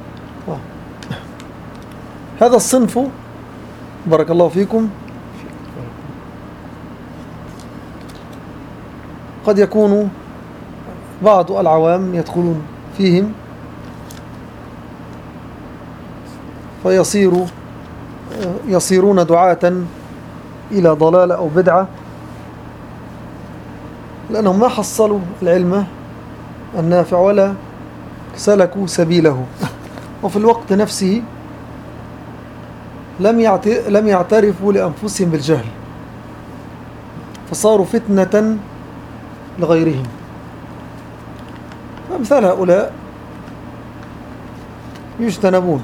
هذا الصنف بارك الله فيكم قد يكون بعض العوام يدخلون فيهم يصيرون دعاة إلى ضلالة أو بدعة، لأنهم ما حصلوا العلم النافع ولا سلكوا سبيله، وفي الوقت نفسه لم يعترفوا لأنفسهم بالجهل، فصاروا فتنة لغيرهم. فأمثال هؤلاء يجتنبون.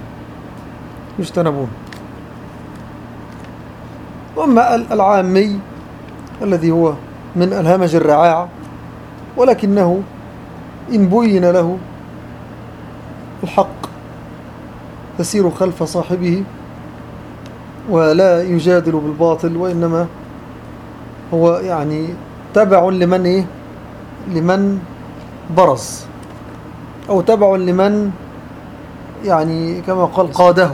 وأما العامي الذي هو من الهمج الرعاع، ولكنه إن بين له الحق يسير خلف صاحبه ولا يجادل بالباطل، وإنما هو يعني تبع لمن برز، أو تبع لمن يعني كما قال قاده.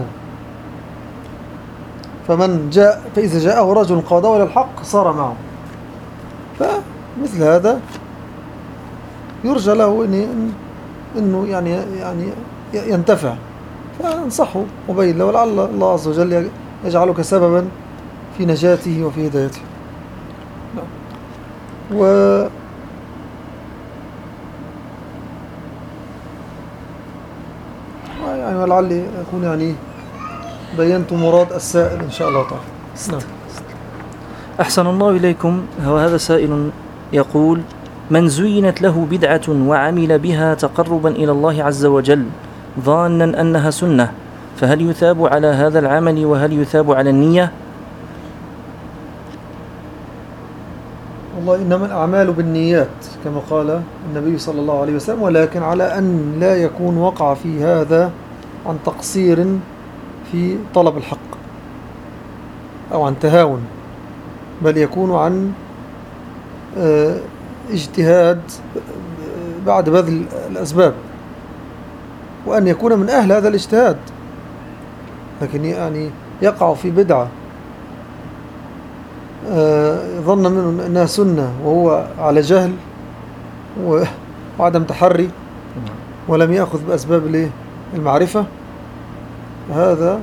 فإذا جاءه رجل قاده إلى الحق صار معه. فمثل هذا يرجى له إنه يعني ينتفع، فانصحه وبين له، ولعل الله عز وجل يجعلك سببا في نجاته وفي هدايته. يعني ولعلي أكون يعني بينت مراد السائل إن شاء الله تعالى. نعم. أحسن الله إليكم. وهذا سائل يقول: من زينت له بدعة وعمل بها تقربا إلى الله عز وجل ظانا أنها سنة، فهل يثاب على هذا العمل وهل يثاب على النية؟ والله إنما الأعمال بالنيات كما قال النبي صلى الله عليه وسلم، ولكن على أن لا يكون وقع في هذا عن تقصير في طلب الحق أو عن تهاون، بل يكون عن اجتهاد بعد بذل الأسباب، وأن يكون من أهل هذا الاجتهاد، لكن يعني يقع في بدعة ظن منه أنها سنة وهو على جهل وعدم تحري ولم يأخذ بأسباب المعرفة، هذا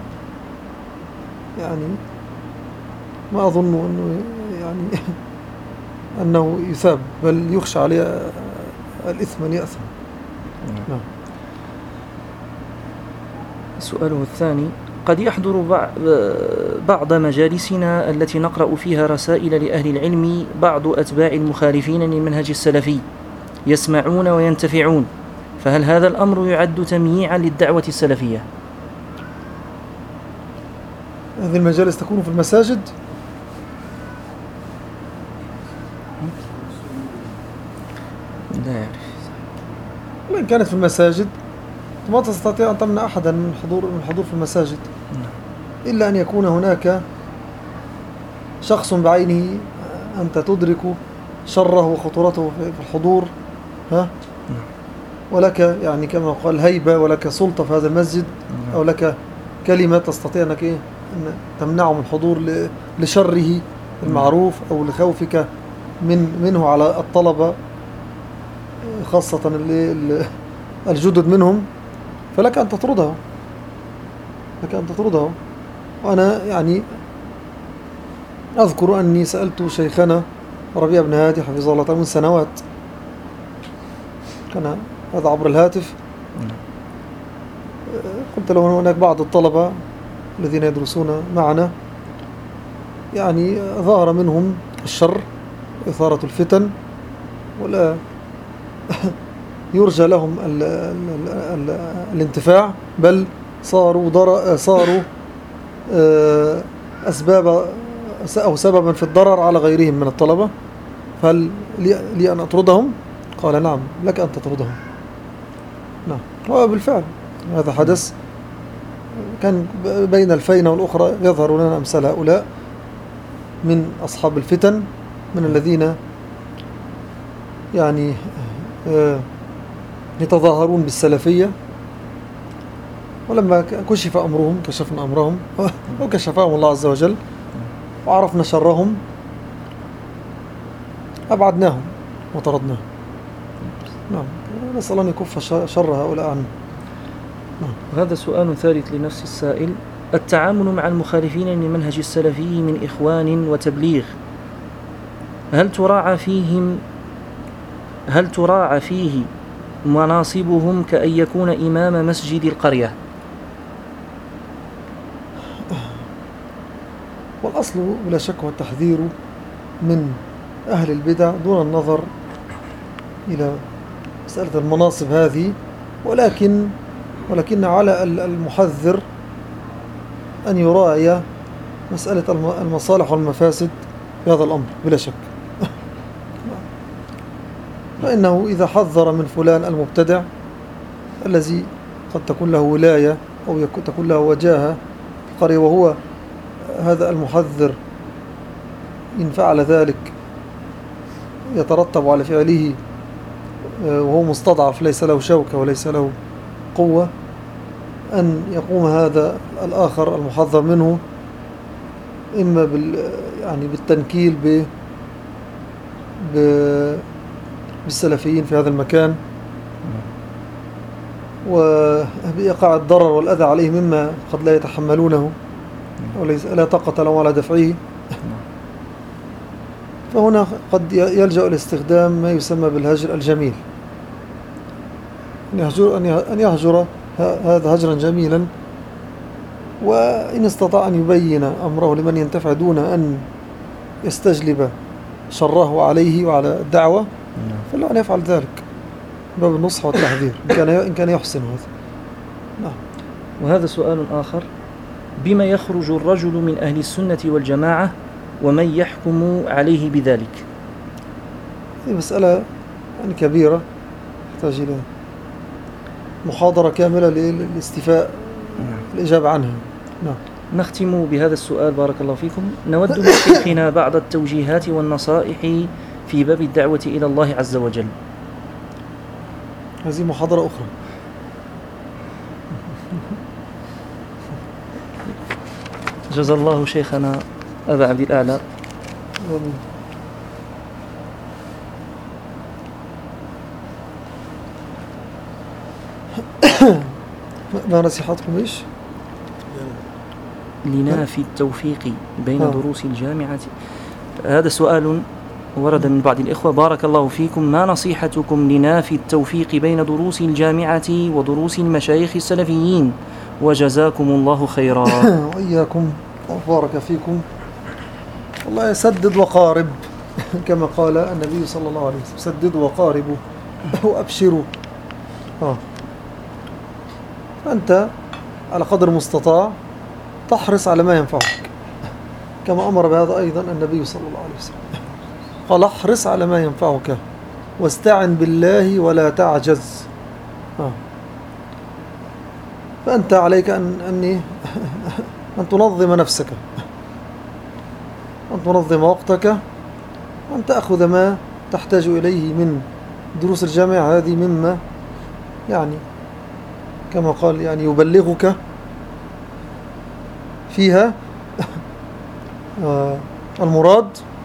يعني ما أظن أنه يعني أنه يثاب، بل يخشى عليه الإثم أن يأثم. نعم. سؤاله الثاني: قد يحضر بعض مجالسنا التي نقرأ فيها رسائل لأهل العلم بعض أتباع المخالفين للمنهج السلفي يسمعون وينتفعون، فهل هذا الأمر يعد تمييعا للدعوة السلفية؟ هذه المجالس تكون في المساجد؟ لا يعرف. وإن كانت في المساجد ما تستطيع أن تمنع أحدا من الحضور في المساجد، إلا أن يكون هناك شخص بعينه أنت تدرك شره وخطورته في الحضور، ولك يعني كما قال هيبة، ولك سلطة في هذا المسجد، أو لك كلمة تستطيع أنك أن تمنعه من الحضور لشره المعروف، أو لخوفك منه على الطلبة، خاصة الجدد منهم، فلك أن تطرده، وأنا يعني أذكر أني سألت شيخنا ربيع بن هادي حفظه الله تعالى من سنوات، كان هذا عبر الهاتف، قلت له هناك بعض الطلبة الذين يدرسون معنا يعني ظهر منهم الشر، إثارة الفتن، ولا يرجى لهم الانتفاع، بل صاروا أسباب أو سببا في الضرر على غيرهم من الطلبة. هل لي أن أطردهم؟ قال نعم، لك أن تطردهم. نعم، وبالفعل هذا حدث، كان بين الفينة والأخرى يظهر لنا أمثال هؤلاء من أصحاب الفتن، من الذين يعني يتظاهرون بالسلفية، ولما كشفنا أمرهم وكشفهم الله عز وجل وعرفنا شرهم أبعدناهم وطردناهم. نعم، نسأل أن يكف شر هؤلاء عنه. هذا سؤال ثالث لنفس السائل: التعامل مع المخالفين للمنهج السلفي من إخوان وتبليغ، هل تراعى فيه مناصبهم كأن يكون إمام مسجد القرية؟ والأصل بلا شك هو التحذير من أهل البدع دون النظر إلى مسألة المناصب هذه، ولكن على المحذر أن يراعي مسألة المصالح والمفاسد في هذا الأمر بلا شك. فإنه إذا حذر من فلان المبتدع الذي قد تكون له ولاية أو تكون له وجاهة في القرية، وهو هذا المحذر إن فعل ذلك يترتب على فعله وهو مستضعف ليس له شوكة وليس له قوة، أن يقوم هذا الآخر المحذر منه إما بالتنكيل بالسلفيين في هذا المكان، وبإيقاع الضرر والأذى عليه مما قد لا يتحملونه ولا طاقة لهم على دفعه، فهنا قد يلجأ لاستخدام ما يسمى بالهجر الجميل، أن يهجر هذا هجرا جميلا، وإن استطاع أن يبين أمره لمن ينتفع دون أن يستجلب شره عليه وعلى الدعوة، فلا أن يفعل ذلك باب النصح والتحذير إن كان يحسن هذا. نعم. وهذا سؤال آخر: بما يخرج الرجل من أهل السنة والجماعة ومن يحكم عليه بذلك؟ هذه مسألة يعني كبيرة تحتاج إلى محاضرة كاملة للاستيفاء الإجابة عنها. نعم. نختم بهذا السؤال بارك الله فيكم: نود من شيخنا بعض التوجيهات والنصائح في باب الدعوة إلى الله عز وجل. هذه محاضرة أخرى. جزا الله شيخنا أبا عبد الأعلى. ما نصيحتكم إيش؟ لنا في التوفيق بين دروس الجامعة. هذا سؤال ورد من بعض الإخوة: بارك الله فيكم، ما نصيحتكم لنافي التوفيق بين دروس الجامعة ودروس المشايخ السلفيين؟ وجزاكم الله خيرا. وإياكم وبارك فيكم. والله سدد وقارب كما قال النبي صلى الله عليه وسلم: سددوا وقاربوا وأبشروا. أنت على قدر المستطاع تحرص على ما ينفعك، كما أمر بهذا أيضا النبي صلى الله عليه وسلم، قال: احرص على ما ينفعك واستعن بالله ولا تعجز. فأنت عليك أن تنظم نفسك، أن تنظم وقتك، وأن تأخذ ما تحتاج إليه من دروس الجامعة هذه، مما يعني كما قال يعني يبلغك فيها المراد،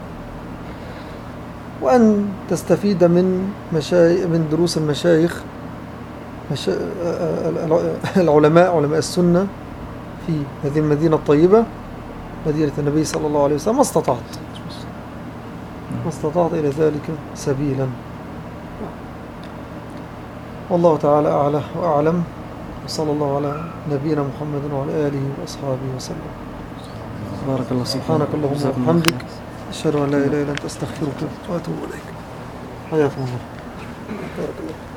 وأن تستفيد من دروس المشايخ العلماء، علماء السنة في هذه المدينة الطيبة، مدينة النبي صلى الله عليه وسلم، ما استطعت إلى ذلك سبيلا. والله تعالى أعلى وأعلم، وصلى الله على نبينا محمد وعلى آله وأصحابه وسلم. بارك الله فيك. سبحانك اللهم وبحمدك، أشهد أن لا إله إلا أنت، أستغفرك وأتوب إليك. حياكم الله. بارك الله.